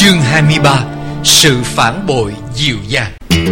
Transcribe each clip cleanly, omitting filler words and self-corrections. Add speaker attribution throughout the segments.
Speaker 1: Chương 23. Sự phản bội dịu dàng.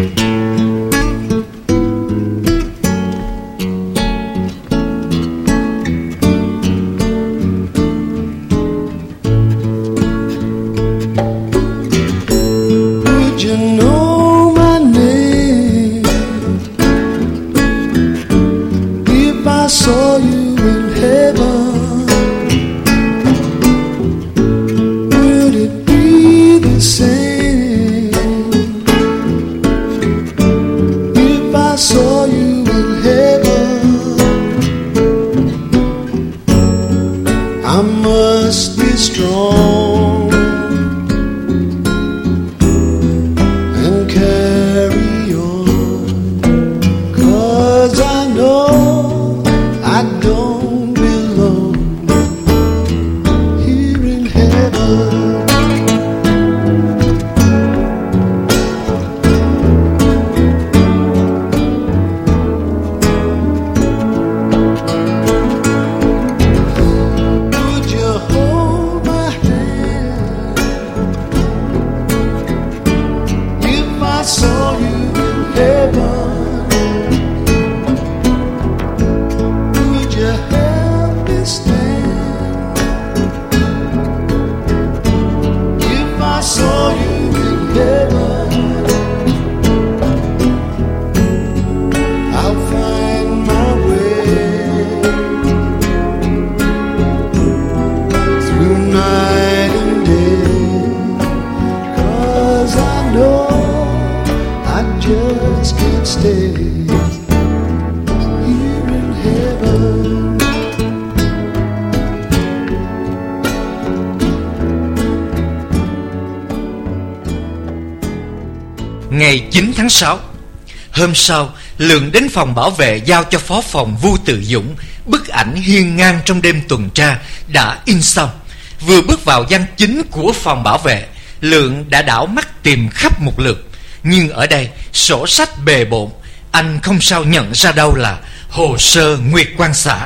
Speaker 1: Ngày 9 tháng 6, hôm sau, Lượng đến phòng bảo vệ giao cho phó phòng Vu Tự Dũng bức ảnh hiên ngang trong đêm tuần tra đã in xong. Vừa bước vào gian chính của phòng bảo vệ, Lượng đã đảo mắt tìm khắp một lượt, nhưng ở đây sổ sách bề bộn, anh không sao nhận ra đâu là hồ sơ Nguyệt Quang xã.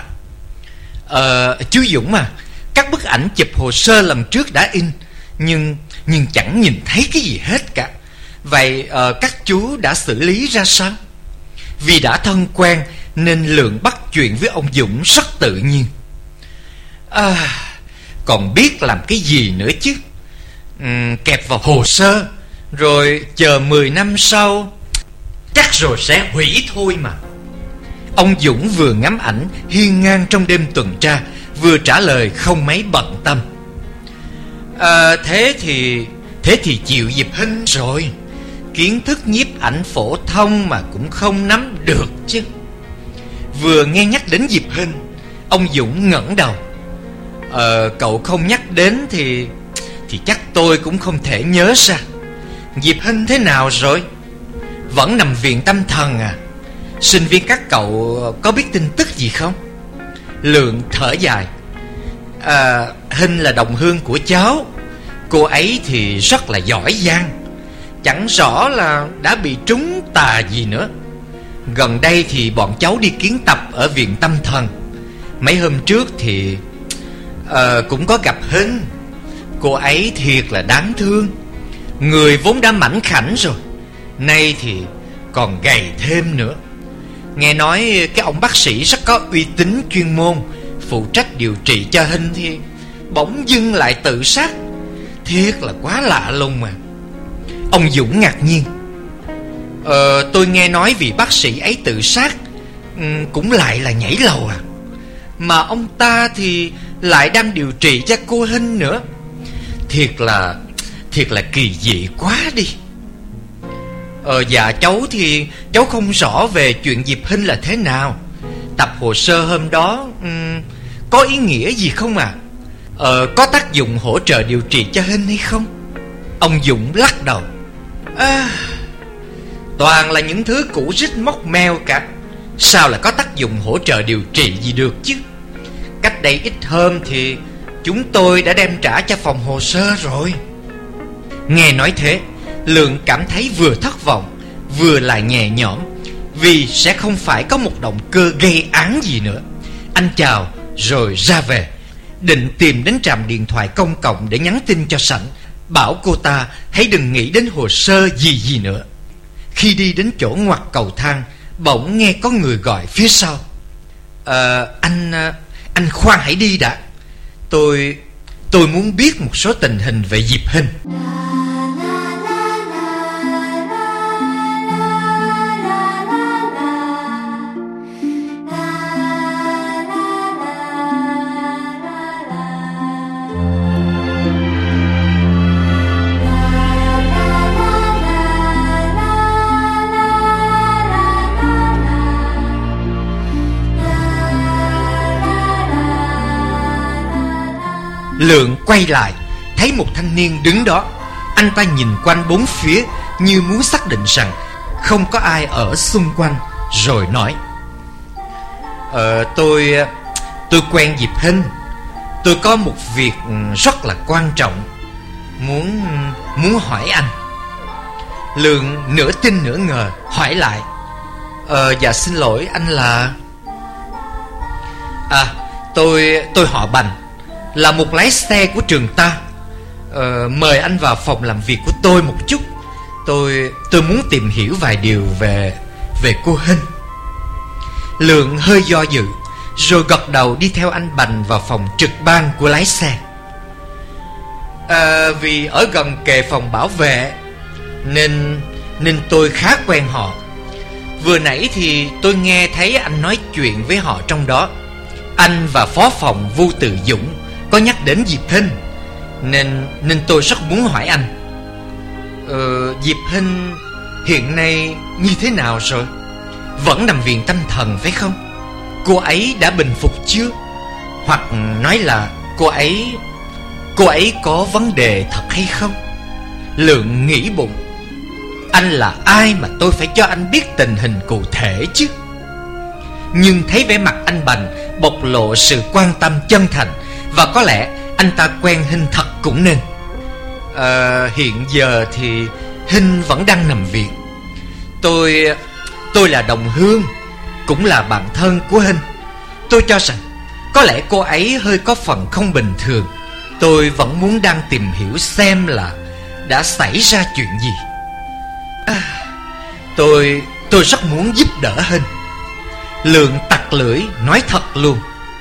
Speaker 1: Chú Dũng à, các bức ảnh chụp hồ sơ lần trước đã in, nhưng chẳng nhìn thấy cái gì hết cả. Vậy các chú đã xử lý ra sao? Vì đã thân quen nên Lượng bắt chuyện với ông Dũng rất tự nhiên. Còn biết làm cái gì nữa chứ? Kẹp vào hồ sơ rồi chờ 10 năm sau chắc rồi sẽ hủy thôi mà. Ông Dũng vừa ngắm ảnh hiên ngang trong đêm tuần tra, vừa trả lời không mấy bận tâm. Thế thì chịu Diệp Hinh rồi. Kiến thức nhiếp ảnh phổ thông mà cũng không nắm được chứ. Vừa nghe nhắc đến Diệp Hinh, ông Dũng ngẩng đầu. Cậu không nhắc đến thì chắc tôi cũng không thể nhớ ra. Diệp Hinh thế nào rồi? Vẫn nằm viện tâm thần à? Sinh viên các cậu có biết tin tức gì không? Lượng thở dài. Hinh là đồng hương của cháu. Cô ấy thì rất là giỏi giang. Chẳng rõ là đã bị trúng tà gì nữa. Gần đây thì bọn cháu đi kiến tập ở viện tâm thần. Mấy hôm trước thì cũng có gặp Hinh. Cô ấy thiệt là đáng thương. Người vốn đã mảnh khảnh rồi, nay thì còn gầy thêm nữa. Nghe nói cái ông bác sĩ rất có uy tín chuyên môn phụ trách điều trị cho Hinh thì bỗng dưng lại tự sát. Thiệt là quá lạ lùng mà. Ông Dũng ngạc nhiên. Tôi nghe nói vì bác sĩ ấy tự sát cũng lại là nhảy lầu à? Mà ông ta thì lại đang điều trị cho cô Hinh nữa. Thiệt là kỳ dị quá đi. Dạ cháu thì cháu không rõ về chuyện Diệp Hinh là thế nào. Tập hồ sơ hôm đó có ý nghĩa gì không à? Có tác dụng hỗ trợ điều trị cho Hinh hay không? Ông Dũng lắc đầu. Toàn là những thứ cũ rích móc meo cả. Sao lại có tác dụng hỗ trợ điều trị gì được chứ? Cách đây ít hôm thì chúng tôi đã đem trả cho phòng hồ sơ rồi. Nghe nói thế, Lượng cảm thấy vừa thất vọng vừa là nhẹ nhõm, vì sẽ không phải có một động cơ gây án gì nữa. Anh chào rồi ra về, định tìm đến trạm điện thoại công cộng để nhắn tin cho sảnh. bảo cô ta hãy đừng nghĩ đến hồ sơ gì nữa. Khi đi đến chỗ ngoặt cầu thang, bỗng nghe có người gọi phía sau: Anh khoan hãy đi đã. Tôi muốn biết một số tình hình về Diệp Hinh. Lượng quay lại, thấy một thanh niên đứng đó. Anh ta nhìn quanh bốn phía như muốn xác định rằng không có ai ở xung quanh, rồi nói: Tôi quen Diệp Hinh. Tôi có một việc rất là quan trọng muốn hỏi anh. Lượng nửa tin nửa ngờ hỏi lại: Dạ xin lỗi, anh là... Tôi họ Bành, là một lái xe của trường ta. Mời anh vào phòng làm việc của tôi một chút. Tôi muốn tìm hiểu vài điều về cô Hinh. Lượng hơi do dự, rồi gật đầu đi theo anh Bành vào phòng trực ban của lái xe. Vì ở gần kề phòng bảo vệ nên tôi khá quen họ. Vừa nãy thì tôi nghe thấy anh nói chuyện với họ trong đó. Anh và phó phòng Vu Từ Dũng có nhắc đến Diệp Hinh, nên tôi rất muốn hỏi anh. Diệp Hinh hiện nay như thế nào rồi? Vẫn nằm viện tâm thần phải không? Cô ấy đã bình phục chưa? Hoặc nói là cô ấy có vấn đề thật hay không? Lượng nghĩ bụng: anh là ai mà tôi phải cho anh biết tình hình cụ thể chứ? Nhưng thấy vẻ mặt anh Bành bộc lộ sự quan tâm chân thành, và có lẽ anh ta quen Hinh thật cũng nên. Hiện giờ thì Hinh vẫn đang nằm viện. Tôi là đồng hương, cũng là bạn thân của Hinh. Tôi cho rằng có lẽ cô ấy hơi có phần không bình thường. Tôi vẫn muốn đang tìm hiểu xem là đã xảy ra chuyện gì. Tôi rất muốn giúp đỡ Hinh. Lượng tặc lưỡi nói thật luôn: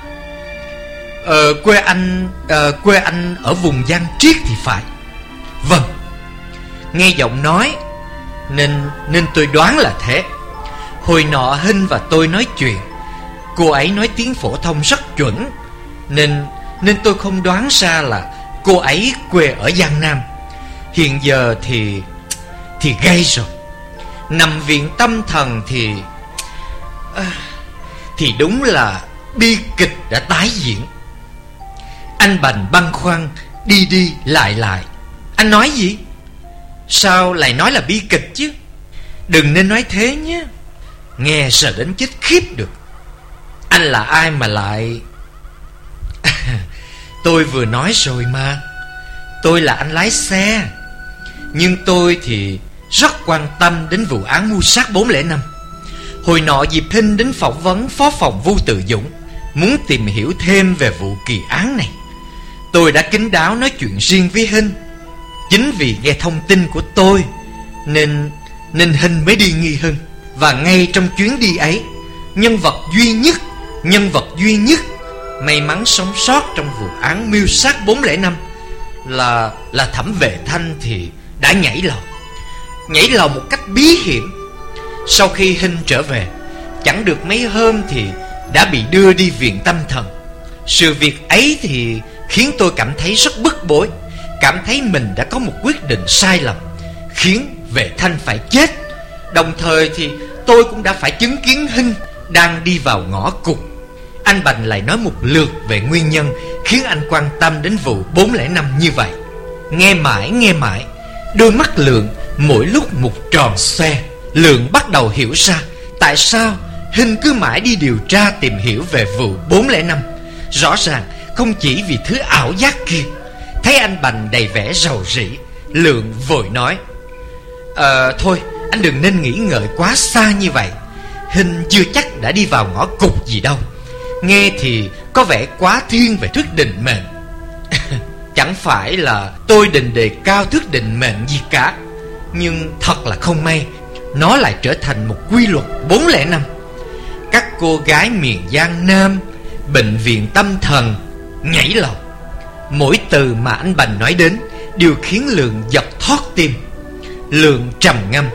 Speaker 1: Quê anh ở vùng Giang Triết thì phải. Vâng. Nghe giọng nói nên tôi đoán là thế. Hồi nọ Hinh và tôi nói chuyện, cô ấy nói tiếng phổ thông rất chuẩn, nên tôi không đoán ra là cô ấy quê ở Giang Nam. Hiện giờ thì gay rồi. Nằm viện tâm thần thì đúng là bi kịch đã tái diễn. Anh Bành băn khoăn đi lại. Anh nói gì? Sao lại nói là bi kịch chứ? Đừng nên nói thế nhé, nghe sợ đến chết khiếp được. Anh là ai mà lại... Tôi vừa nói rồi mà. Tôi là anh lái xe. Nhưng tôi thì rất quan tâm đến vụ án mưu sát 405. Hồi nọ Diệp Hinh đến phỏng vấn phó phòng Vu Từ Dũng, muốn tìm hiểu thêm về vụ kỳ án này. Tôi đã kín đáo nói chuyện riêng với Hinh. Chính vì nghe thông tin của tôi nên Hinh mới đi nghi Hinh. Và ngay trong chuyến đi ấy, nhân vật duy nhất may mắn sống sót trong vụ án mưu sát 405 là Thẩm Vệ Thanh thì đã nhảy lầu một cách bí hiểm. Sau khi Hinh trở về, chẳng được mấy hôm thì đã bị đưa đi viện tâm thần. Sự việc ấy thì khiến tôi cảm thấy rất bức bối, cảm thấy mình đã có một quyết định sai lầm, khiến Vệ Thanh phải chết. Đồng thời thì tôi cũng đã phải chứng kiến Hinh đang đi vào ngõ cụt. Anh Bành lại nói một lượt về nguyên nhân khiến anh quan tâm đến vụ 405 như vậy. Nghe mãi, đôi mắt Lượng mỗi lúc một tròn xoe. Lượng bắt đầu hiểu ra tại sao Hinh cứ mãi đi điều tra tìm hiểu về vụ 405. Rõ ràng không chỉ vì thứ ảo giác kia. Thấy anh Bành đầy vẻ rầu rĩ, Lượng vội nói: Thôi anh đừng nên nghĩ ngợi quá xa như vậy. Hinh chưa chắc đã đi vào ngõ cụt gì đâu. Nghe thì có vẻ quá thiên về thuyết định mệnh. Chẳng phải là tôi định đề cao thức định mệnh gì cả, nhưng thật là không may, nó lại trở thành một quy luật 405. Các cô gái miền Giang Nam, bệnh viện tâm thần, nhảy lầu. Mỗi từ mà anh Bành nói đến đều khiến Lượng giật thót tim. Lượng trầm ngâm.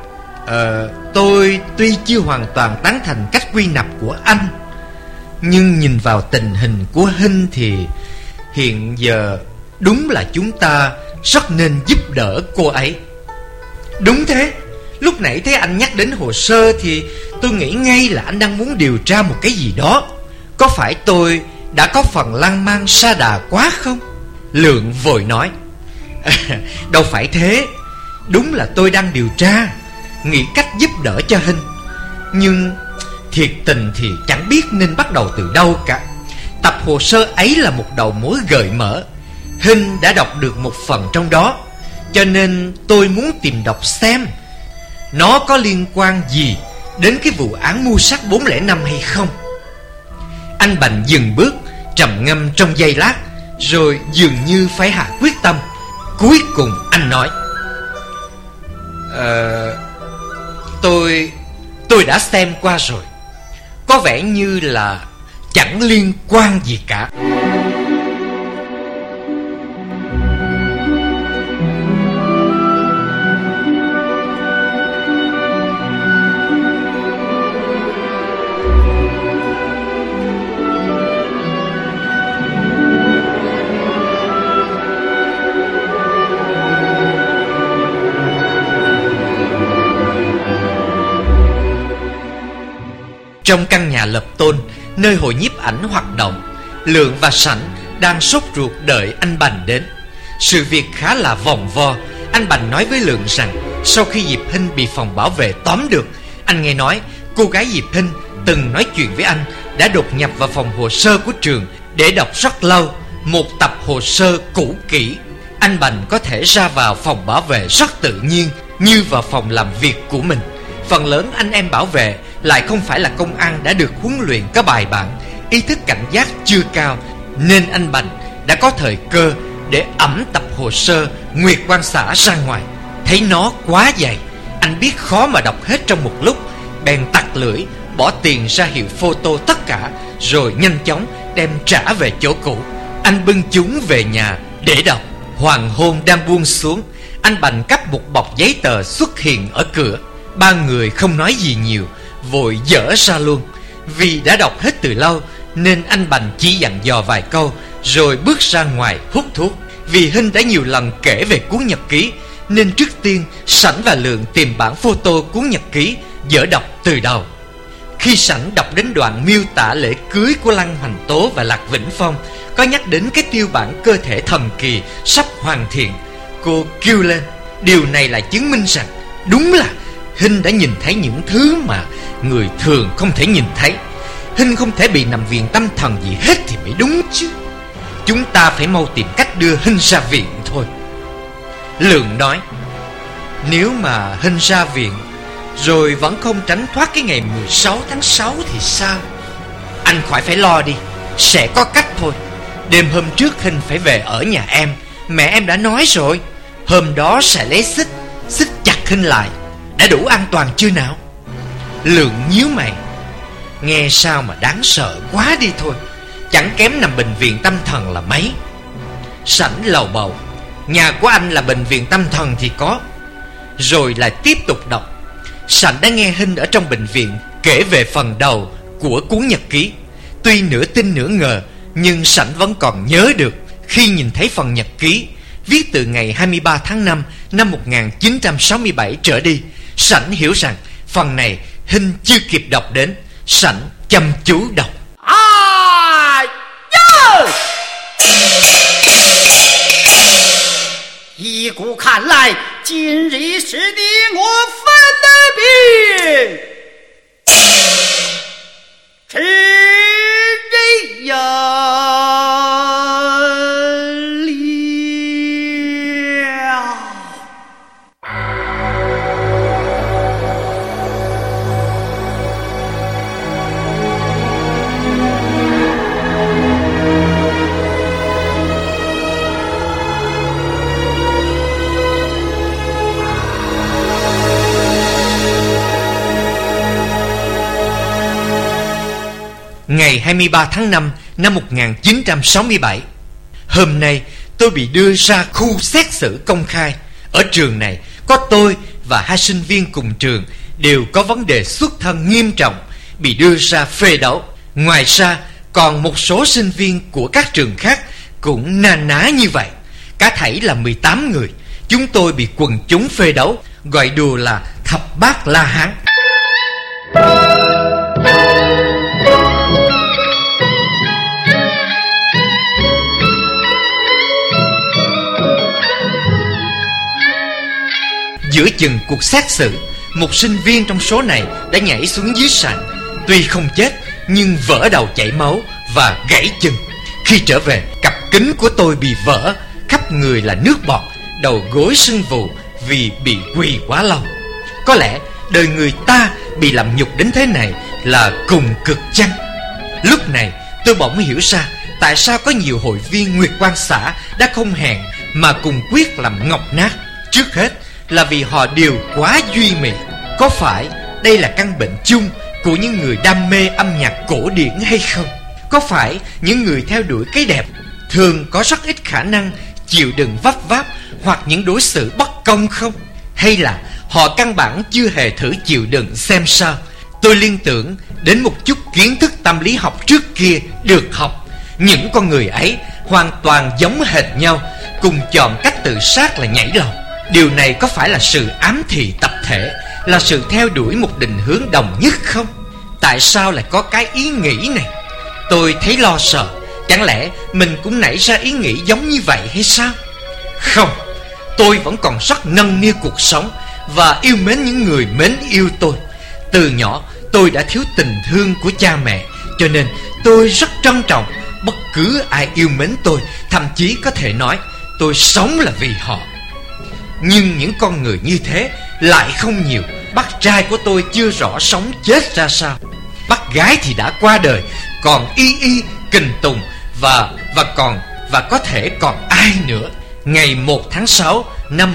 Speaker 1: Tôi tuy chưa hoàn toàn tán thành cách quy nạp của anh, nhưng nhìn vào tình hình của Hinh thì hiện giờ đúng là chúng ta rất nên giúp đỡ cô ấy. Đúng thế. Lúc nãy thấy anh nhắc đến hồ sơ thì tôi nghĩ ngay là anh đang muốn điều tra một cái gì đó. Có phải tôi đã có phần lan man sa đà quá không? Lượng vội nói. Đâu phải thế. Đúng là tôi đang điều tra, nghĩ cách giúp đỡ cho Hinh, nhưng thiệt tình thì chẳng biết nên bắt đầu từ đâu cả. Tập hồ sơ ấy là một đầu mối gợi mở. Hinh đã đọc được một phần trong đó, cho nên tôi muốn tìm đọc xem nó có liên quan gì đến cái vụ án mưu sát 405 hay không. Anh Bành dừng bước, trầm ngâm trong giây lát, rồi dường như phải hạ quyết tâm. Cuối cùng anh nói. Tôi đã xem qua rồi. Có vẻ như là chẳng liên quan gì cả. Trong căn nhà lập tôn, nơi hội nhiếp ảnh hoạt động, Lượng và Sảnh đang sốt ruột đợi anh Bành đến. Sự việc khá là vòng vo. Anh Bành nói với Lượng rằng sau khi Diệp Hinh bị phòng bảo vệ tóm được, anh nghe nói cô gái Diệp Hinh từng nói chuyện với anh đã đột nhập vào phòng hồ sơ của trường để đọc rất lâu một tập hồ sơ cũ kỹ. Anh Bành có thể ra vào phòng bảo vệ rất tự nhiên, như vào phòng làm việc của mình. Phần lớn anh em bảo vệ lại không phải là công an đã được huấn luyện có bài bản, ý thức cảnh giác chưa cao, nên anh Bành đã có thời cơ để ẵm tập hồ sơ Nguyệt Quan Xã ra ngoài. Thấy nó quá dày, anh biết khó mà đọc hết trong một lúc, bèn tặc lưỡi bỏ tiền ra hiệu photo tất cả, rồi nhanh chóng đem trả về chỗ cũ. Anh bưng chúng về nhà để đọc. Hoàng hôn đang buông xuống, anh Bành cắp một bọc giấy tờ xuất hiện ở cửa. Ba người không nói gì nhiều, vội dở ra luôn. Vì đã đọc hết từ lâu nên anh Bành chỉ dặn dò vài câu rồi bước ra ngoài hút thuốc. Vì Hinh đã nhiều lần kể về cuốn nhật ký, nên trước tiên Sảnh và Lượng tìm bản photo cuốn nhật ký, dở đọc từ đầu. Khi Sảnh đọc đến đoạn miêu tả lễ cưới của Lăng Hoành Tố và Lạc Vĩnh Phong, có nhắc đến cái tiêu bản cơ thể thần kỳ sắp hoàn thiện, cô kêu lên. Điều này là chứng minh rằng đúng là Hinh đã nhìn thấy những thứ mà người thường không thể nhìn thấy. Hinh không thể bị nằm viện tâm thần gì hết thì mới đúng chứ. Chúng ta phải mau tìm cách đưa Hinh ra viện thôi. Lượng nói. Nếu mà Hinh ra viện rồi vẫn không tránh thoát cái ngày 16 tháng 6 thì sao? Anh khỏi phải lo đi, sẽ có cách thôi. Đêm hôm trước Hinh phải về ở nhà em. Mẹ em đã nói rồi, hôm đó sẽ lấy xích chặt Hinh lại. Đã đủ an toàn chưa nào? Lượng nhíu mày. Nghe sao mà đáng sợ quá đi thôi. Chẳng kém nằm bệnh viện tâm thần là mấy. Sảnh lầu bầu. Nhà của anh là bệnh viện tâm thần thì có. Rồi lại tiếp tục đọc. Sảnh đã nghe Hinh ở trong bệnh viện kể về phần đầu của cuốn nhật ký. Tuy nửa tin nửa ngờ, nhưng Sảnh vẫn còn nhớ được khi nhìn thấy phần nhật ký viết từ ngày 23 tháng 5 năm 1967 trở đi. Sảnh hiểu rằng phần này Hinh chưa kịp đọc đến. Sảnh chăm chú đọc.
Speaker 2: 依古看来，今日是你我分的病，吃人呀！
Speaker 1: ngày 23 tháng 5 năm 1967. Hôm nay tôi bị đưa ra khu xét xử công khai. Ở trường này có tôi và 2 sinh viên cùng trường đều có vấn đề xuất thân nghiêm trọng, bị đưa ra phê đấu. Ngoài ra còn một số sinh viên của các trường khác cũng na ná như vậy. Cả thảy là 18 người. Chúng tôi bị quần chúng phê đấu, gọi đùa là thập bát La Hán. Giữa chừng cuộc xét xử, một sinh viên trong số này đã nhảy xuống dưới sàn. Tuy không chết nhưng vỡ đầu chảy máu và gãy chân. Khi trở về, cặp kính của tôi bị vỡ, khắp người là nước bọt, đầu gối sưng vù vì bị quỳ quá lâu. Có lẽ đời người ta bị làm nhục đến thế này là cùng cực chăng? Lúc này tôi bỗng hiểu ra tại sao có nhiều hội viên Nguyệt Quang xã đã không hẹn mà cùng quyết làm ngọc nát. Trước hết là vì họ đều quá duy mị. Có phải đây là căn bệnh chung của những người đam mê âm nhạc cổ điển hay không? Có phải những người theo đuổi cái đẹp thường có rất ít khả năng chịu đựng vấp váp hoặc những đối xử bất công không? Hay là họ căn bản chưa hề thử chịu đựng xem sao? Tôi liên tưởng đến một chút kiến thức tâm lý học trước kia được học. Những con người ấy hoàn toàn giống hệt nhau, cùng chọn cách tự sát là nhảy lầu. Điều này có phải là sự ám thị tập thể, là sự theo đuổi một định hướng đồng nhất không? Tại sao lại có cái ý nghĩ này? Tôi thấy lo sợ. Chẳng lẽ mình cũng nảy ra ý nghĩ giống như vậy hay sao? Không, tôi vẫn còn rất nâng niu cuộc sống và yêu mến những người mến yêu tôi. Từ nhỏ tôi đã thiếu tình thương của cha mẹ, cho nên tôi rất trân trọng bất cứ ai yêu mến tôi. Thậm chí có thể nói tôi sống là vì họ. Nhưng những con người như thế lại không nhiều. Bác trai của tôi chưa rõ sống chết ra sao. Bác gái thì đã qua đời, còn Y, Kình Tùng và có thể còn ai nữa. Ngày 1 tháng 6 năm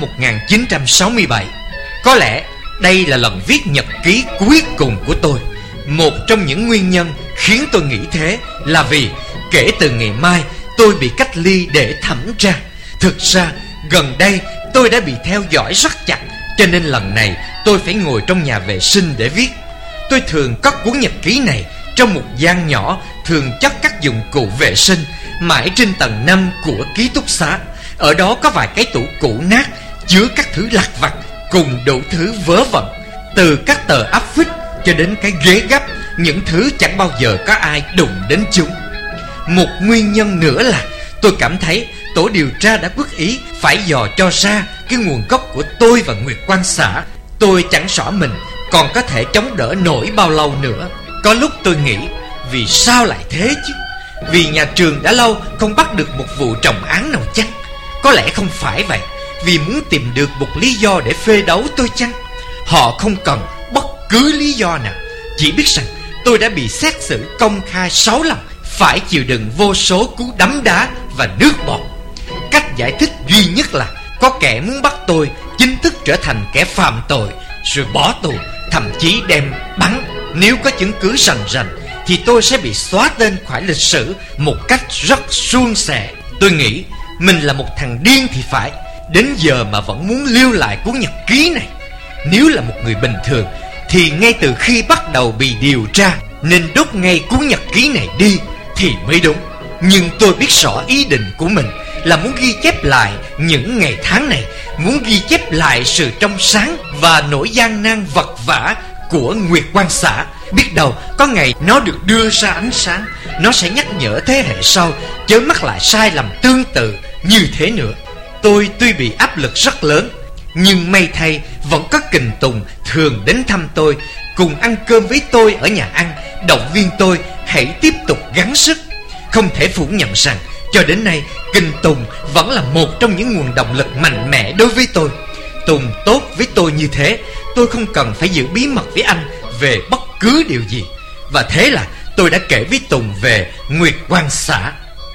Speaker 1: 1967. Có lẽ đây là lần viết nhật ký cuối cùng của tôi. Một trong những nguyên nhân khiến tôi nghĩ thế là vì kể từ ngày mai tôi bị cách ly để thẩm tra. Thực ra gần đây tôi đã bị theo dõi rất chặt, cho nên lần này tôi phải ngồi trong nhà vệ sinh để viết. Tôi thường cất cuốn nhật ký này trong một gian nhỏ, thường chất các dụng cụ vệ sinh mãi trên tầng 5 của ký túc xá. Ở đó có vài cái tủ cũ nát chứa các thứ lặt vặt cùng đủ thứ vớ vẩn, từ các tờ áp phích cho đến cái ghế gấp, những thứ chẳng bao giờ có ai đụng đến chúng. Một nguyên nhân nữa là tôi cảm thấy tổ điều tra đã quyết ý phải dò cho ra cái nguồn gốc của tôi và Nguyệt Quang xã. Tôi chẳng rõ mình còn có thể chống đỡ nổi bao lâu nữa. Có lúc tôi nghĩ vì sao lại thế chứ? Vì nhà trường đã lâu không bắt được một vụ trọng án nào chăng? Có lẽ không phải vậy. Vì muốn tìm được một lý do để phê đấu tôi chăng? Họ không cần bất cứ lý do nào, chỉ biết rằng tôi đã bị xét xử công khai 6 lần, phải chịu đựng vô số cú đấm đá và nước bọt. Cách giải thích duy nhất là có kẻ muốn bắt tôi chính thức trở thành kẻ phạm tội rồi bỏ tù, thậm chí đem bắn. Nếu có chứng cứ rành rành thì tôi sẽ bị xóa tên khỏi lịch sử một cách rất suôn sẻ. Tôi nghĩ mình là một thằng điên thì phải, đến giờ mà vẫn muốn lưu lại cuốn nhật ký này. Nếu là một người bình thường thì ngay từ khi bắt đầu bị điều tra nên đốt ngay cuốn nhật ký này đi thì mới đúng. Nhưng tôi biết rõ ý định của mình là muốn ghi chép lại những ngày tháng này, muốn ghi chép lại sự trong sáng và nỗi gian nan vật vã của Nguyệt Quang xã. Biết đâu có ngày nó được đưa ra ánh sáng, nó sẽ nhắc nhở thế hệ sau chớ mắc lại sai lầm tương tự như thế nữa. Tôi tuy bị áp lực rất lớn, nhưng may thay vẫn có Kình Tùng thường đến thăm tôi, cùng ăn cơm với tôi ở nhà ăn, động viên tôi hãy tiếp tục gắng sức. Không thể phủ nhận rằng cho đến nay Kình Tùng vẫn là một trong những nguồn động lực mạnh mẽ đối với tôi. Tùng tốt với tôi như thế, tôi không cần phải giữ bí mật với anh về bất cứ điều gì. Và thế là tôi đã kể với Tùng về Nguyệt Quang xã.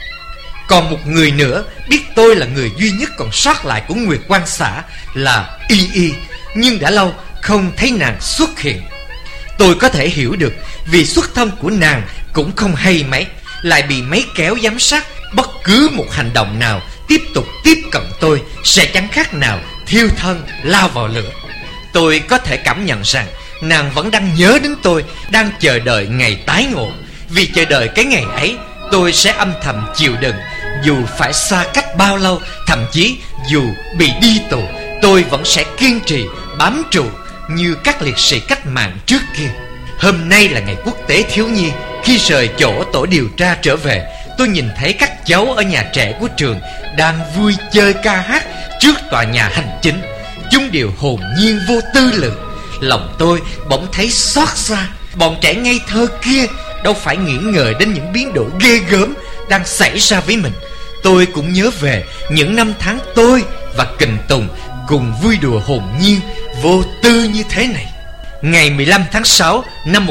Speaker 1: Còn một người nữa biết tôi là người duy nhất còn sót lại của Nguyệt Quang xã là Y, nhưng đã lâu không thấy nàng xuất hiện. Tôi có thể hiểu được vì xuất thân của nàng cũng không hay mấy, lại bị máy kéo giám sát. Bất cứ một hành động nào tiếp tục tiếp cận tôi sẽ chẳng khác nào thiêu thân lao vào lửa. Tôi có thể cảm nhận rằng nàng vẫn đang nhớ đến tôi, đang chờ đợi ngày tái ngộ. Vì chờ đợi cái ngày ấy, tôi sẽ âm thầm chịu đựng. Dù phải xa cách bao lâu, thậm chí dù bị đi tù, tôi vẫn sẽ kiên trì bám trụ như các liệt sĩ cách mạng trước kia. Hôm nay là ngày quốc tế thiếu nhi. Khi rời chỗ tổ điều tra trở về, tôi nhìn thấy các cháu ở nhà trẻ của trường đang vui chơi ca hát trước tòa nhà hành chính. Chúng đều hồn nhiên vô tư lự. Lòng tôi bỗng thấy xót xa. Bọn trẻ ngây thơ kia đâu phải nghĩ ngợi đến những biến đổi ghê gớm đang xảy ra với mình. Tôi cũng nhớ về những năm tháng tôi và Kình Tùng cùng vui đùa hồn nhiên vô tư như thế này. Ngày 15 tháng 6 năm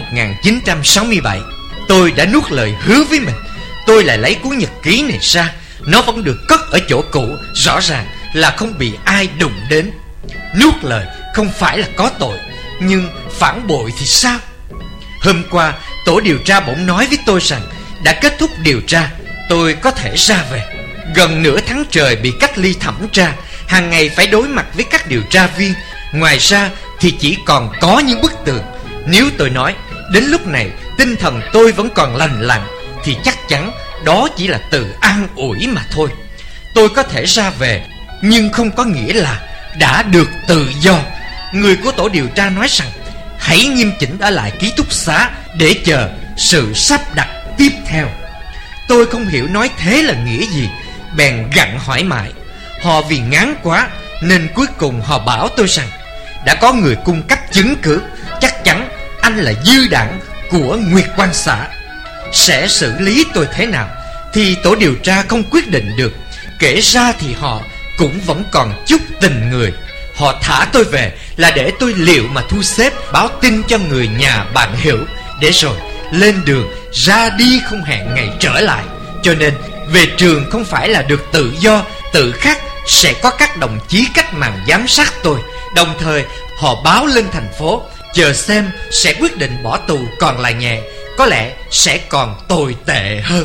Speaker 1: 1967, tôi đã nuốt lời hứa với mình. Tôi lại lấy cuốn nhật ký này ra. Nó vẫn được cất ở chỗ cũ, rõ ràng là không bị ai đụng đến. Nuốt lời không phải là có tội, nhưng phản bội thì sao? Hôm qua, tổ điều tra bỗng nói với tôi rằng đã kết thúc điều tra, tôi có thể ra về. Gần nửa tháng trời bị cách ly thẩm tra, hàng ngày phải đối mặt với các điều tra viên. Ngoài ra thì chỉ còn có những bức tường. Nếu tôi nói đến lúc này tinh thần tôi vẫn còn lành lặn, thì chắc chắn đó chỉ là từ an ủi mà thôi. Tôi có thể ra về, nhưng không có nghĩa là đã được tự do. Người của tổ điều tra nói rằng hãy nghiêm chỉnh ở lại ký túc xá để chờ sự sắp đặt tiếp theo. Tôi không hiểu nói thế là nghĩa gì, bèn gặng hỏi mãi. Họ vì ngán quá nên cuối cùng họ bảo tôi rằng đã có người cung cấp chứng cứ, chắc chắn anh là dư đảng của Nguyệt Quang xã. Sẽ xử lý tôi thế nào thì tổ điều tra không quyết định được. Kể ra thì họ cũng vẫn còn chút tình người. Họ thả tôi về là để tôi liệu mà thu xếp, báo tin cho người nhà bạn hữu, để rồi lên đường ra đi không hẹn ngày trở lại. Cho nên về trường không phải là được tự do, tự khắc sẽ có các đồng chí cách mạng giám sát tôi. Đồng thời họ báo lên thành phố, chờ xem sẽ quyết định bỏ tù còn là nhẹ, có lẽ sẽ còn tồi tệ hơn.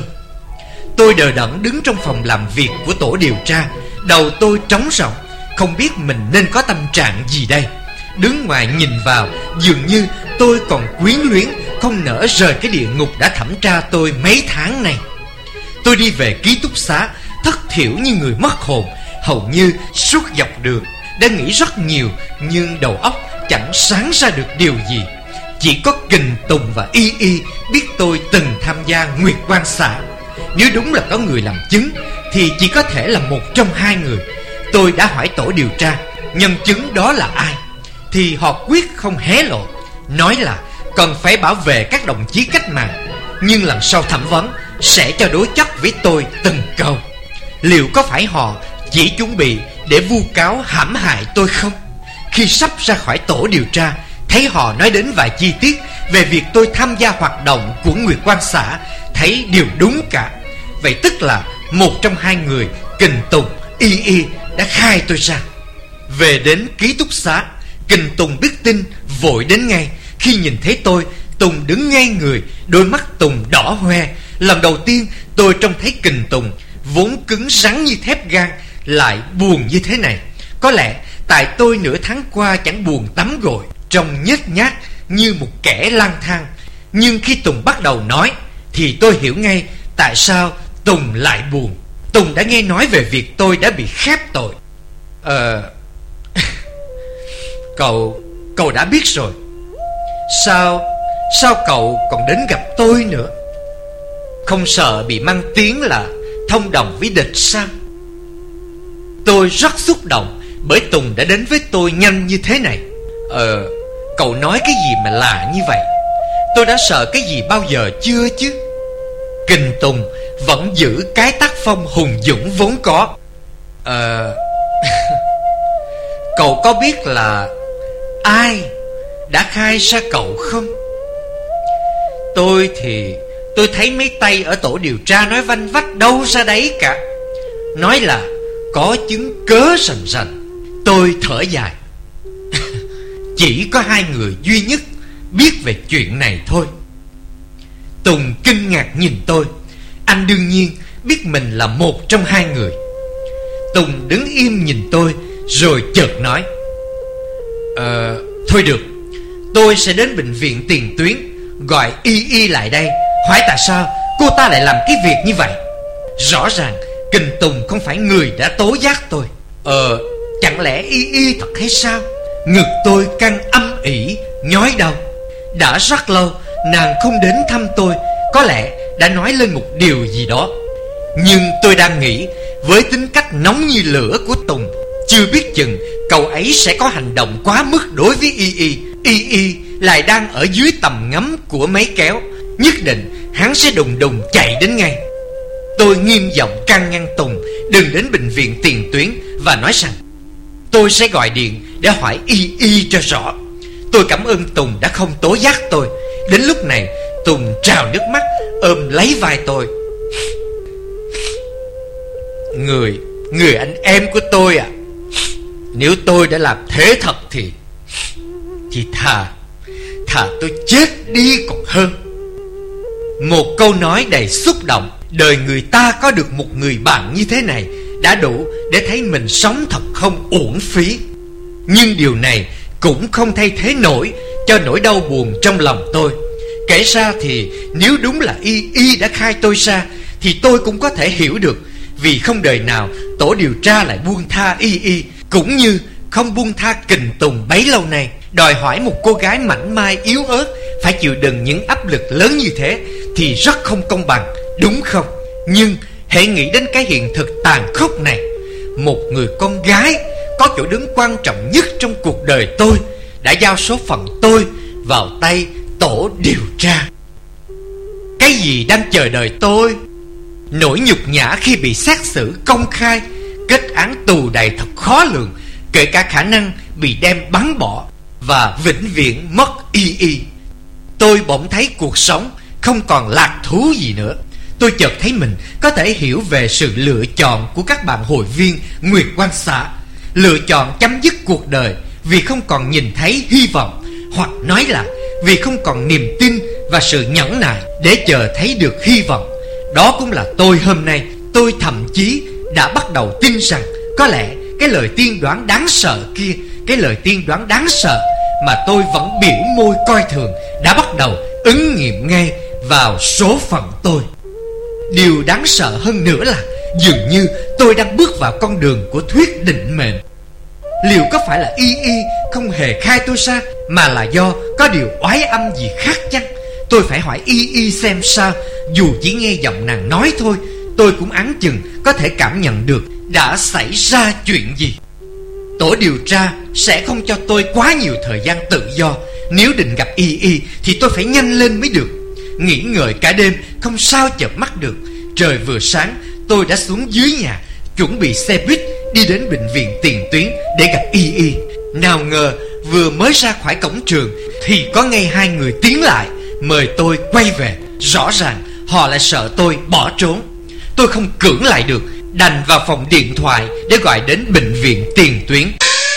Speaker 1: Tôi đờ đẫn đứng trong phòng làm việc của tổ điều tra. Đầu tôi trống rỗng, không biết mình nên có tâm trạng gì đây. Đứng ngoài nhìn vào, dường như tôi còn quyến luyến, không nỡ rời cái địa ngục đã thẩm tra tôi mấy tháng này. Tôi đi về ký túc xá, thất thiểu như người mất hồn. Hầu như suốt dọc đường đã nghĩ rất nhiều, nhưng đầu óc chẳng sáng ra được điều gì. Chỉ có Kình Tùng và Y Y biết tôi từng tham gia Nguyệt Quang xã. Nếu đúng là có người làm chứng thì chỉ có thể là một trong hai người. Tôi đã hỏi tổ điều tra nhân chứng đó là ai, thì họ quyết không hé lộ, nói là cần phải bảo vệ các đồng chí cách mạng, nhưng lần sau thẩm vấn sẽ cho đối chất với tôi từng câu. Liệu có phải họ chỉ chuẩn bị để vu cáo hãm hại tôi không? Khi sắp ra khỏi tổ điều tra, thấy họ nói đến vài chi tiết về việc tôi tham gia hoạt động của Nguyệt Quang xã, thấy điều đúng cả. Vậy tức là một trong hai người, Kình Tùng, Y Y, đã khai tôi ra. Về đến ký túc xá, Kình Tùng biết tin vội đến ngay. Khi nhìn thấy tôi, Tùng đứng ngay người, đôi mắt Tùng đỏ hoe. Lần đầu tiên tôi trông thấy Kình Tùng vốn cứng rắn như thép gan lại buồn như thế này. Có lẽ tại tôi nửa tháng qua chẳng buồn tắm gội, trông nhếch nhác như một kẻ lang thang. Nhưng khi Tùng bắt đầu nói thì tôi hiểu ngay tại sao Tùng lại buồn. Tùng đã nghe nói về việc tôi đã bị khép tội. Cậu đã biết rồi. Sao cậu còn đến gặp tôi nữa? Không sợ bị mang tiếng là thông đồng với địch sao? Tôi rất xúc động bởi Tùng đã đến với tôi nhanh như thế này. Cậu nói cái gì mà lạ như vậy? Tôi đã sợ cái gì bao giờ chưa chứ? Kình Tùng vẫn giữ cái tác phong hùng dũng vốn có. Cậu có biết là ai đã khai ra cậu không? Tôi thấy mấy tay ở tổ điều tra nói vanh vách đâu ra đấy cả. Nói là có chứng cớ rành rành. Tôi thở dài. Chỉ có hai người duy nhất biết về chuyện này thôi. Tùng kinh ngạc nhìn tôi. Anh đương nhiên biết mình là một trong hai người. Tùng đứng im nhìn tôi rồi chợt nói: Thôi được, tôi sẽ đến bệnh viện tiền tuyến gọi Y lại đây, hỏi tại sao cô ta lại làm cái việc như vậy. Rõ ràng Kình Tùng không phải người đã tố giác tôi. Chẳng lẽ Y thật hay sao? Ngực tôi căng âm ỉ, nhói đau. Đã rất lâu nàng không đến thăm tôi, có lẽ đã nói lên một điều gì đó. Nhưng tôi đang nghĩ, với tính cách nóng như lửa của Tùng, chưa biết chừng cậu ấy sẽ có hành động quá mức đối với Y lại đang ở dưới tầm ngắm của máy kéo. Nhất định hắn sẽ đùng đùng chạy đến ngay. Tôi nghiêm giọng can ngăn Tùng đừng đến bệnh viện tiền tuyến và nói rằng tôi sẽ gọi điện để hỏi Y cho rõ. Tôi cảm ơn Tùng đã không tố giác tôi. Đến lúc này Tùng trào nước mắt ôm lấy vai tôi. Người anh em của tôi à, nếu tôi đã làm thế thật thì thà tôi chết đi còn hơn. Một câu nói đầy xúc động. Đời người ta có được một người bạn như thế này đã đủ để thấy mình sống thật không uổng phí. Nhưng điều này cũng không thay thế nổi cho nỗi đau buồn trong lòng tôi. Kể ra thì nếu đúng là Y đã khai tôi ra thì tôi cũng có thể hiểu được, vì không đời nào tổ điều tra lại buông tha Y, cũng như không buông tha Kình Tùng bấy lâu nay. Đòi hỏi một cô gái mảnh mai yếu ớt phải chịu đựng những áp lực lớn như thế thì rất không công bằng, đúng không? Nhưng hãy nghĩ đến cái hiện thực tàn khốc này. Một người con gái có chỗ đứng quan trọng nhất trong cuộc đời tôi đã giao số phận tôi vào tay tổ điều tra. Cái gì đang chờ đợi tôi? Nỗi nhục nhã khi bị xét xử công khai, kết án tù đầy thật khó lường, kể cả khả năng bị đem bắn bỏ và vĩnh viễn mất Y. Tôi bỗng thấy cuộc sống không còn lạc thú gì nữa. Tôi chợt thấy mình có thể hiểu về sự lựa chọn của các bạn hội viên Nguyệt Quan xã. Lựa chọn chấm dứt cuộc đời vì không còn nhìn thấy hy vọng, hoặc nói là vì không còn niềm tin và sự nhẫn nại để chờ thấy được hy vọng. Đó cũng là tôi hôm nay. Tôi thậm chí đã bắt đầu tin rằng có lẽ cái lời tiên đoán đáng sợ kia, cái lời tiên đoán đáng sợ mà tôi vẫn biểu môi coi thường, đã bắt đầu ứng nghiệm ngay vào số phận tôi. Điều đáng sợ hơn nữa là dường như tôi đang bước vào con đường của thuyết định mệnh. Liệu có phải là Y không hề khai tôi ra, mà là do có điều oái âm gì khác chăng? Tôi phải hỏi Y xem sao. Dù chỉ nghe giọng nàng nói thôi, tôi cũng áng chừng có thể cảm nhận được đã xảy ra chuyện gì. Tổ điều tra sẽ không cho tôi quá nhiều thời gian tự do. Nếu định gặp Y thì tôi phải nhanh lên mới được. Nghỉ ngơi cả đêm không sao chợp mắt được. Trời vừa sáng tôi đã xuống dưới nhà chuẩn bị xe buýt đi đến bệnh viện tiền tuyến để gặp Y. Nào ngờ vừa mới ra khỏi cổng trường thì có ngay hai người tiến lại mời tôi quay về. Rõ ràng họ lại sợ tôi bỏ trốn. Tôi không cưỡng lại được, đành vào phòng điện thoại để gọi đến bệnh viện tiền tuyến.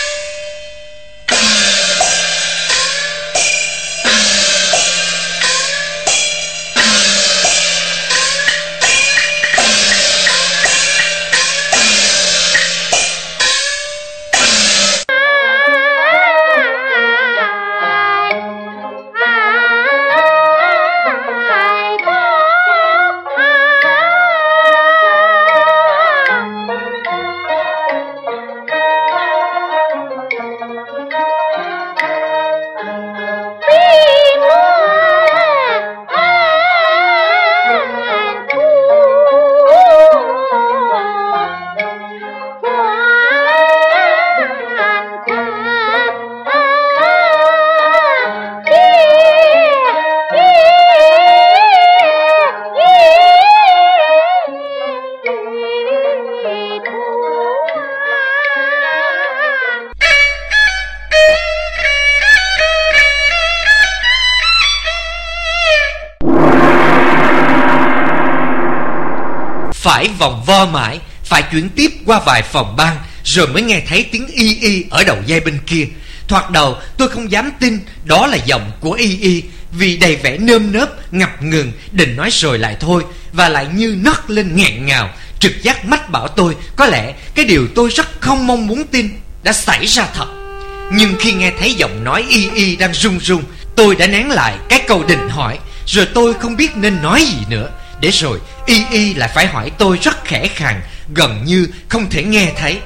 Speaker 1: Phải vòng vo mãi, phải chuyển tiếp qua vài phòng ban rồi mới nghe thấy tiếng Y ở đầu dây bên kia. Thoạt đầu tôi không dám tin đó là giọng của Y, vì đầy vẻ nơm nớp, ngập ngừng, định nói rồi lại thôi, và lại như nấc lên nghẹn ngào. Trực giác mách bảo tôi có lẽ cái điều tôi rất không mong muốn tin đã xảy ra thật. Nhưng khi nghe thấy giọng nói y y đang run run, tôi đã nén lại cái câu định hỏi. Rồi tôi không biết nên nói gì nữa. Để rồi y y lại phải hỏi tôi rất khẽ khàng, gần như không thể nghe thấy.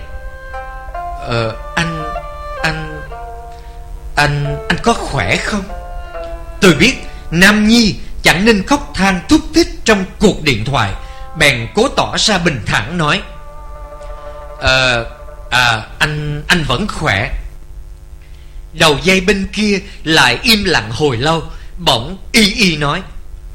Speaker 1: Anh có khỏe không? Tôi biết nam nhi chẳng nên khóc than thúc thích trong cuộc điện thoại, bèn cố tỏ ra bình thản nói: anh vẫn khỏe. Đầu dây bên kia lại im lặng hồi lâu. Bỗng y y nói: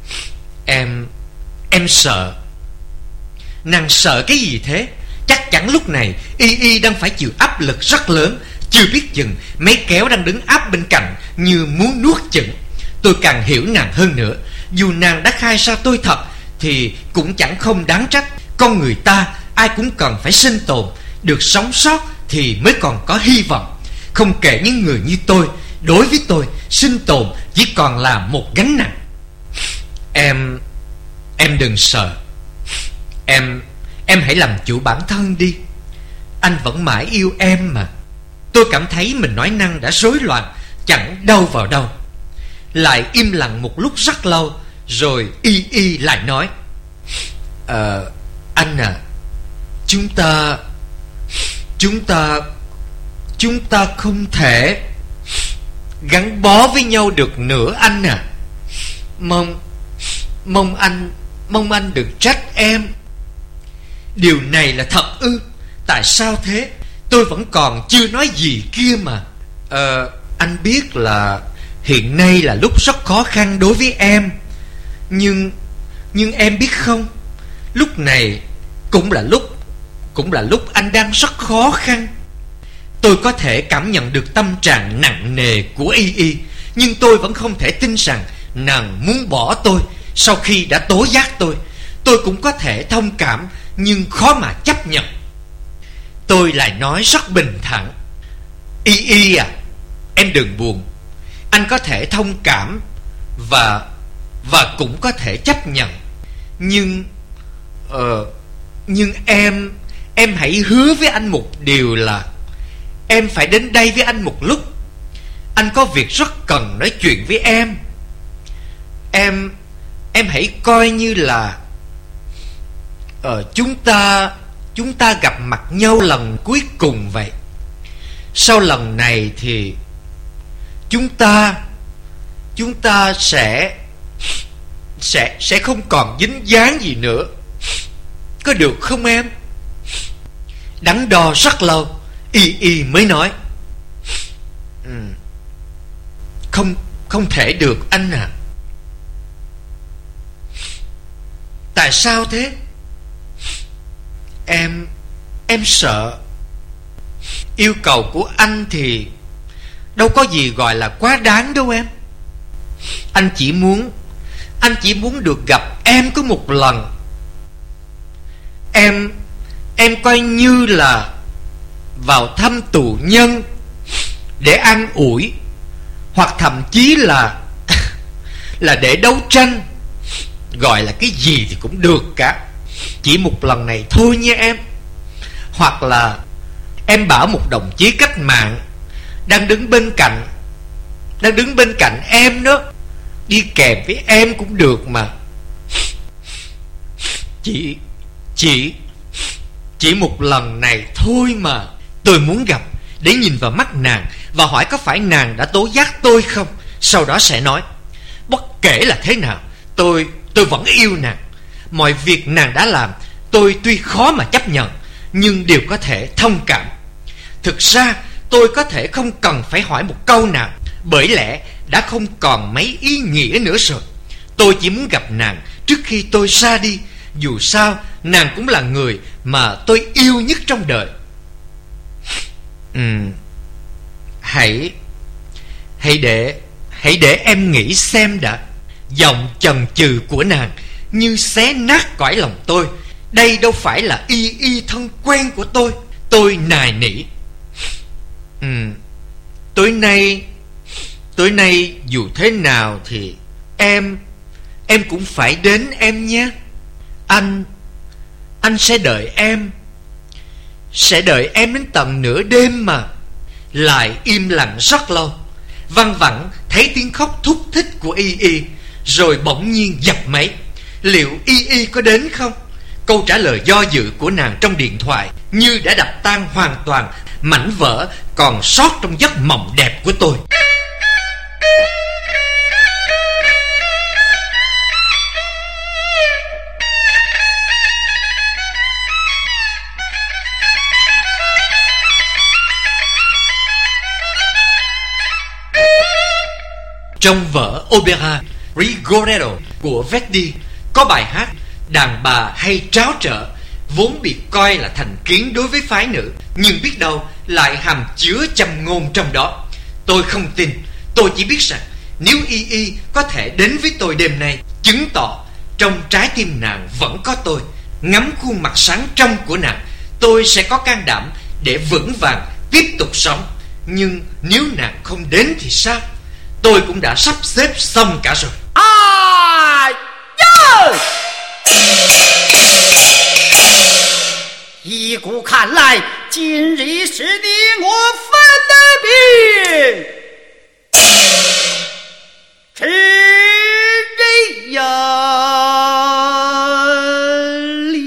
Speaker 1: Em sợ. Nàng sợ cái gì thế? Chắc chắn lúc này y y đang phải chịu áp lực rất lớn. Chưa biết chừng mấy kéo đang đứng áp bên cạnh như muốn nuốt chửng. Tôi càng hiểu nàng hơn nữa. Dù nàng đã khai ra tôi thật thì cũng chẳng không đáng trách. Con người ta ai cũng cần phải sinh tồn. Được sống sót thì mới còn có hy vọng. Không kể những người như tôi, đối với tôi sinh tồn chỉ còn là một gánh nặng. Em đừng sợ. Em hãy làm chủ bản thân đi. Anh vẫn mãi yêu em mà. Tôi cảm thấy mình nói năng đã rối loạn, chẳng đâu vào đâu. Lại im lặng một lúc rất lâu. Rồi y y lại nói: Anh à, Chúng ta không thể gắn bó với nhau được nữa anh à. Mong anh đừng trách em. Điều này là thật ư? Tại sao thế? Tôi vẫn còn chưa nói gì kia mà. Anh biết là hiện nay là lúc rất khó khăn đối với em. Nhưng em biết không, lúc này cũng là lúc anh đang rất khó khăn. Tôi có thể cảm nhận được tâm trạng nặng nề của y y, nhưng tôi vẫn không thể tin rằng nàng muốn bỏ tôi sau khi đã tố giác tôi. Tôi cũng có thể thông cảm, nhưng khó mà chấp nhận. Tôi lại nói rất bình thản: Y y à, em đừng buồn. Anh có thể thông cảm và cũng có thể chấp nhận. Nhưng em hãy hứa với anh một điều là em phải đến đây với anh một lúc. Anh có việc rất cần nói chuyện với em. Em hãy coi như là chúng ta gặp mặt nhau lần cuối cùng vậy. Sau lần này thì chúng ta sẽ không còn dính dáng gì nữa. Có được không em? Đắn đo rất lâu, y y mới nói: Không thể được anh à. Tại sao thế? Em sợ. Yêu cầu của anh thì đâu có gì gọi là quá đáng đâu em. Anh chỉ muốn được gặp em có một lần. Em coi như là vào thăm tù nhân để an ủi, hoặc thậm chí là để đấu tranh. Gọi là cái gì thì cũng được cả. Chỉ một lần này thôi nha em. Hoặc là em bảo một đồng chí cách mạng đang đứng bên cạnh em đó, đi kèm với em cũng được mà. Chỉ một lần này thôi mà. Tôi muốn gặp để nhìn vào mắt nàng và hỏi có phải nàng đã tố giác tôi không. Sau đó sẽ nói: bất kể là thế nào, tôi vẫn yêu nàng. Mọi việc nàng đã làm tôi tuy khó mà chấp nhận, nhưng đều có thể thông cảm. Thực ra tôi có thể không cần phải hỏi một câu nào, bởi lẽ đã không còn mấy ý nghĩa nữa rồi. Tôi chỉ muốn gặp nàng trước khi tôi ra đi. Dù sao nàng cũng là người mà tôi yêu nhất trong đời. Hãy để em nghĩ xem đã. Giọng chần chừ của nàng như xé nát cõi lòng tôi. Đây đâu phải là y y thân quen của tôi. Tôi nài nỉ: Tối nay dù thế nào thì em cũng phải đến em nhé. Anh sẽ đợi em. Sẽ đợi em đến tận nửa đêm mà. Lại im lặng rất lâu. Văng vẳng thấy tiếng khóc thúc thích của Y Y, rồi bỗng nhiên dập máy. Liệu Y Y có đến không? Câu trả lời do dự của nàng trong điện thoại như đã đập tan hoàn toàn mảnh vỡ còn sót trong giấc mộng đẹp của tôi. Trong vở opera Rigoletto của Verdi có bài hát Đàn bà hay tráo trở, vốn bị coi là thành kiến đối với phái nữ, nhưng biết đâu lại hàm chứa châm ngôn trong đó. Tôi không tin. Tôi chỉ biết rằng nếu Y Y có thể đến với tôi đêm nay, chứng tỏ trong trái tim nàng vẫn có tôi. Ngắm khuôn mặt sáng trong của nàng, tôi sẽ có can đảm để vững vàng tiếp tục sống. Nhưng nếu nàng không đến thì sao? Tôi cũng đã sắp xếp xong cả rồi.
Speaker 2: 依古看来，今日是你我分的病，吃人呀了。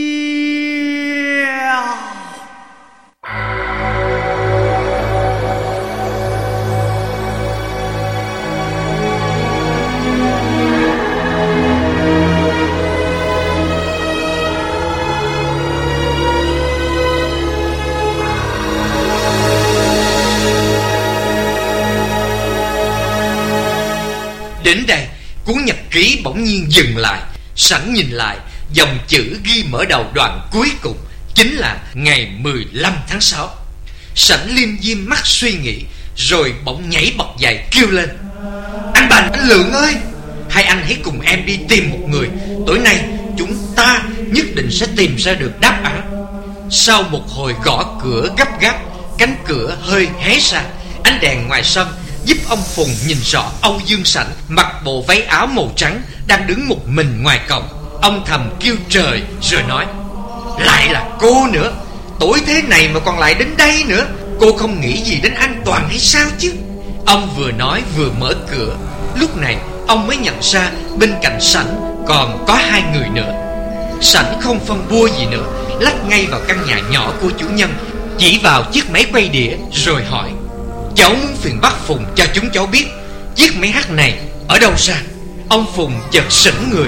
Speaker 1: Đến đây, cuốn nhật ký bỗng nhiên dừng lại. Sẵn nhìn lại, dòng chữ ghi mở đầu đoạn cuối cùng chính là ngày 15 tháng 6. Sẵn liêm diêm mắt suy nghĩ, rồi bỗng nhảy bật dậy kêu lên: Anh Bành, anh Lượng ơi, hai anh hãy cùng em đi tìm một người. Tối nay chúng ta nhất định sẽ tìm ra được đáp án. Sau một hồi gõ cửa gấp gáp, cánh cửa hơi hé ra. Ánh đèn ngoài sân giúp ông Phùng nhìn rõ Âu Dương Sảnh mặc bộ váy áo màu trắng đang đứng một mình ngoài cổng. Ông thầm kêu trời rồi nói: Lại là cô nữa, tối thế này mà còn lại đến đây nữa. Cô không nghĩ gì đến an toàn hay sao chứ? Ông vừa nói vừa mở cửa. Lúc này ông mới nhận ra bên cạnh Sảnh còn có hai người nữa. Sảnh không phân bua gì nữa, lách ngay vào căn nhà nhỏ của chủ nhân, chỉ vào chiếc máy quay đĩa rồi hỏi: Cháu muốn phiền bác Phùng cho chúng cháu biết chiếc máy hát này ở đâu ra? Ông Phùng chợt sững người.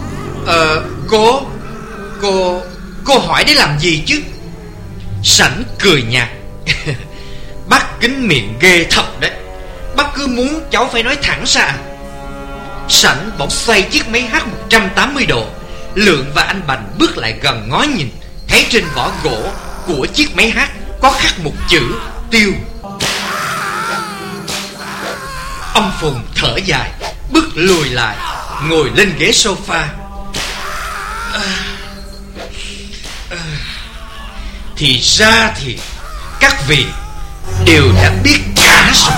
Speaker 1: Cô hỏi để làm gì chứ? Sảnh cười nhạt. Bác kín miệng ghê thật đấy. Bác cứ muốn cháu phải nói thẳng ra. Sảnh bỗng xoay chiếc máy hát 180 độ. Lượng và anh Bành bước lại gần ngó nhìn, thấy trên vỏ gỗ của chiếc máy hát có khắc một chữ tiêu. Ông Phùng thở dài, bước lùi lại, ngồi lên ghế sofa. Thì ra thì các vị đều đã biết cả rồi.